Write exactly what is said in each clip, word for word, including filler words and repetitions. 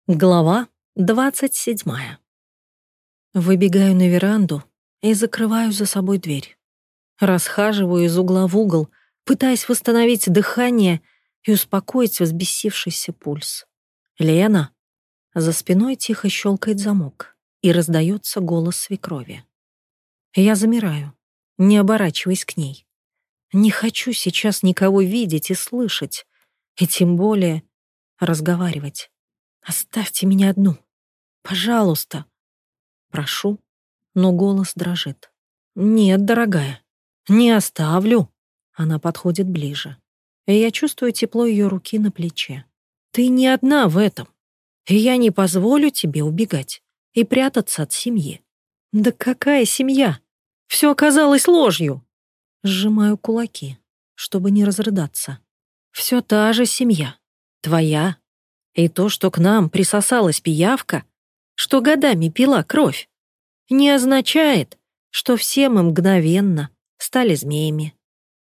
Глава двадцать седьмая. Выбегаю на веранду и закрываю за собой дверь. Расхаживаю из угла в угол, пытаясь восстановить дыхание и успокоить взбесившийся пульс. «Лена!» За спиной тихо щелкает замок, и раздается голос свекрови. Я замираю, не оборачиваясь к ней. Не хочу сейчас никого видеть и слышать, и тем более разговаривать. «Оставьте меня одну. Пожалуйста». Прошу, но голос дрожит. «Нет, дорогая, не оставлю». Она подходит ближе, и я чувствую тепло ее руки на плече. «Ты не одна в этом, и я не позволю тебе убегать и прятаться от семьи». «Да какая семья? Все оказалось ложью». Сжимаю кулаки, чтобы не разрыдаться. «Все та же семья. Твоя. И то, что к нам присосалась пиявка, что годами пила кровь, не означает, что все мы мгновенно стали змеями.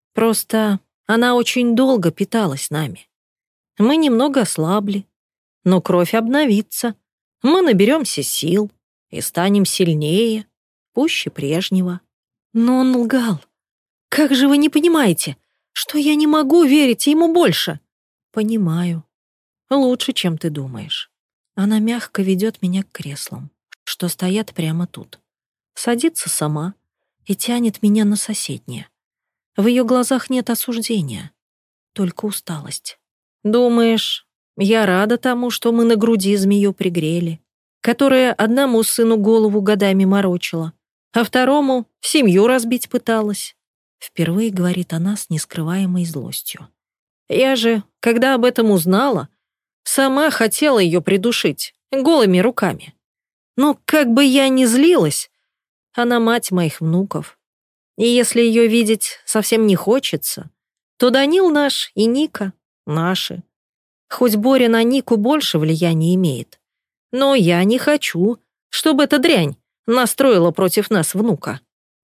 Просто она очень долго питалась нами. Мы немного ослабли, но кровь обновится, мы наберемся сил и станем сильнее, пуще прежнего». Но он лгал. «Как же вы не понимаете, что я не могу верить ему больше?» «Понимаю. Лучше, чем ты думаешь». Она мягко ведет меня к креслам, что стоят прямо тут. Садится сама и тянет меня на соседнее. В ее глазах нет осуждения, только усталость. «Думаешь, я рада тому, что мы на груди змею пригрели, которая одному сыну голову годами морочила, а второму семью разбить пыталась?» Впервые говорит она с нескрываемой злостью. «Я же, когда об этом узнала, сама хотела ее придушить голыми руками. Но как бы я ни злилась, она мать моих внуков. И если ее видеть совсем не хочется, то Данил наш и Ника наши. Хоть Боря на Нику больше влияния имеет, но я не хочу, чтобы эта дрянь настроила против нас внука».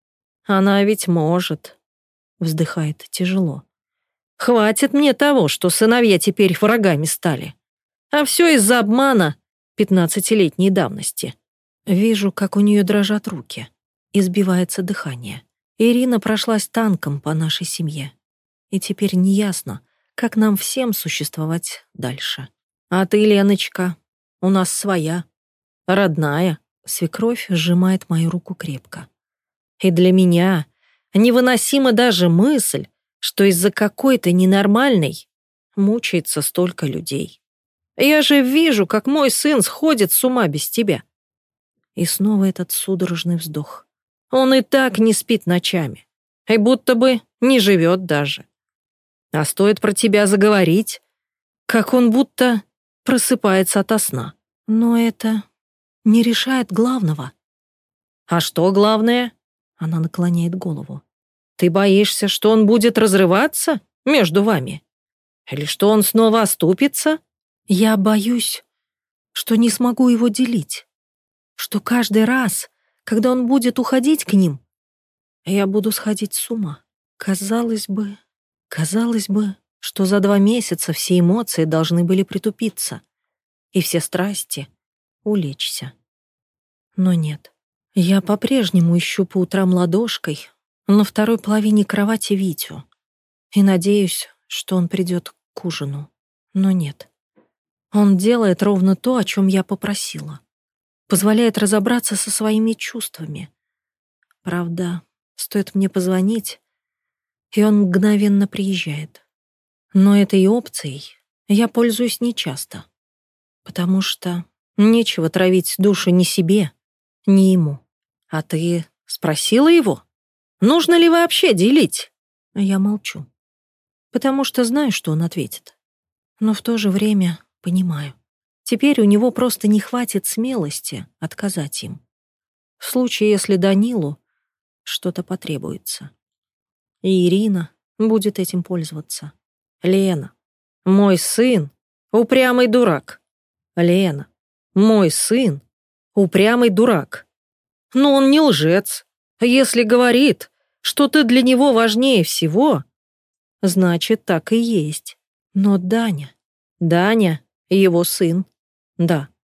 «Она ведь может», — вздыхает тяжело. «Хватит мне того, что сыновья теперь врагами стали. А все из-за обмана пятнадцатилетней давности». Вижу, как у нее дрожат руки, и сбивается дыхание. Ирина прошлась танком по нашей семье, и теперь неясно, как нам всем существовать дальше. «А ты, Леночка, у нас своя, родная». Свекровь сжимает мою руку крепко. «И для меня невыносима даже мысль, что из-за какой-то ненормальной мучается столько людей. Я же вижу, как мой сын сходит с ума без тебя». И снова этот судорожный вздох. «Он и так не спит ночами, и будто бы не живет даже. А стоит про тебя заговорить, как он будто просыпается ото сна. Но это не решает главного». «А что главное?» Она наклоняет голову. «Ты боишься, что он будет разрываться между вами? Или что он снова оступится?» «Я боюсь, что не смогу его делить, что каждый раз, когда он будет уходить к ним, я буду сходить с ума. Казалось бы, казалось бы, что за два месяца все эмоции должны были притупиться, и все страсти улечься. Но нет. Я по-прежнему ищу по утрам ладошкой на второй половине кровати Витю и надеюсь, что он придет к ужину. Но нет. Он делает ровно то, о чем я попросила. Позволяет разобраться со своими чувствами. Правда, стоит мне позвонить, и он мгновенно приезжает. Но этой опцией я пользуюсь нечасто, потому что нечего травить душу ни себе, ни ему. «А ты спросила его? Нужно ли вообще делить?» Я молчу, потому что знаю, что он ответит. Но в то же время понимаю. Теперь у него просто не хватит смелости отказать им. В случае, если Данилу что-то потребуется. И Ирина будет этим пользоваться. «Лена, мой сын — упрямый дурак. Лена, мой сын — упрямый дурак. Но он не лжец. Если говорит, что ты для него важнее всего, значит, так и есть. Но Даня, Даня — его сын. Да,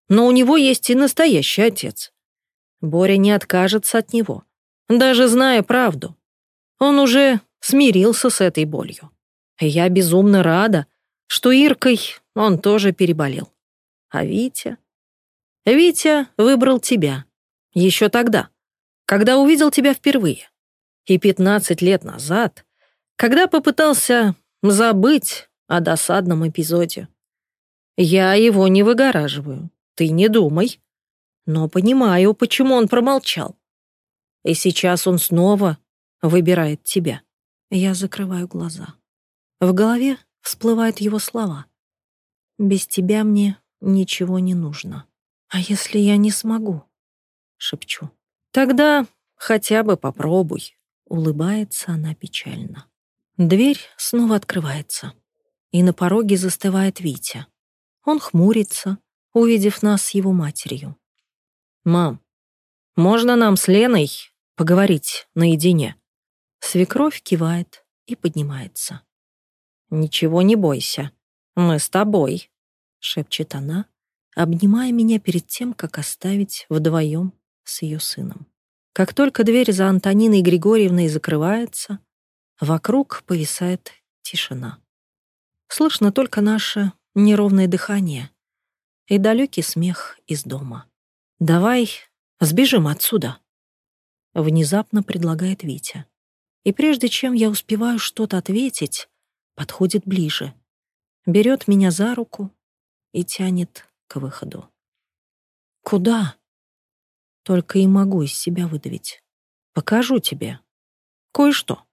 но у него есть и настоящий отец. Боря не откажется от него, даже зная правду. Он уже смирился с этой болью. И я безумно рада, что Иркой он тоже переболел. А Витя... Витя выбрал тебя. Еще тогда, когда увидел тебя впервые. И пятнадцать лет назад, когда попытался забыть о досадном эпизоде. Я его не выгораживаю, ты не думай. Но понимаю, почему он промолчал. И сейчас он снова выбирает тебя. Я закрываю глаза. В голове всплывают его слова. «Без тебя мне ничего не нужно. А если я не смогу?» — шепчу. «Тогда хотя бы попробуй», — улыбается она печально. Дверь снова открывается, и на пороге застывает Витя. Он хмурится, увидев нас с его матерью. «Мам, можно нам с Леной поговорить наедине?» Свекровь кивает и поднимается. «Ничего не бойся, мы с тобой», — шепчет она, обнимая меня перед тем, как оставить вдвоем с ее сыном. Как только дверь за Антониной Григорьевной закрывается, вокруг повисает тишина. Слышно только наше неровное дыхание и далекий смех из дома. «Давай сбежим отсюда», — внезапно предлагает Витя. И прежде чем я успеваю что-то ответить, подходит ближе, берет меня за руку и тянет к выходу. «Куда?» Только и могу из себя выдавить. «Покажу тебе кое-что».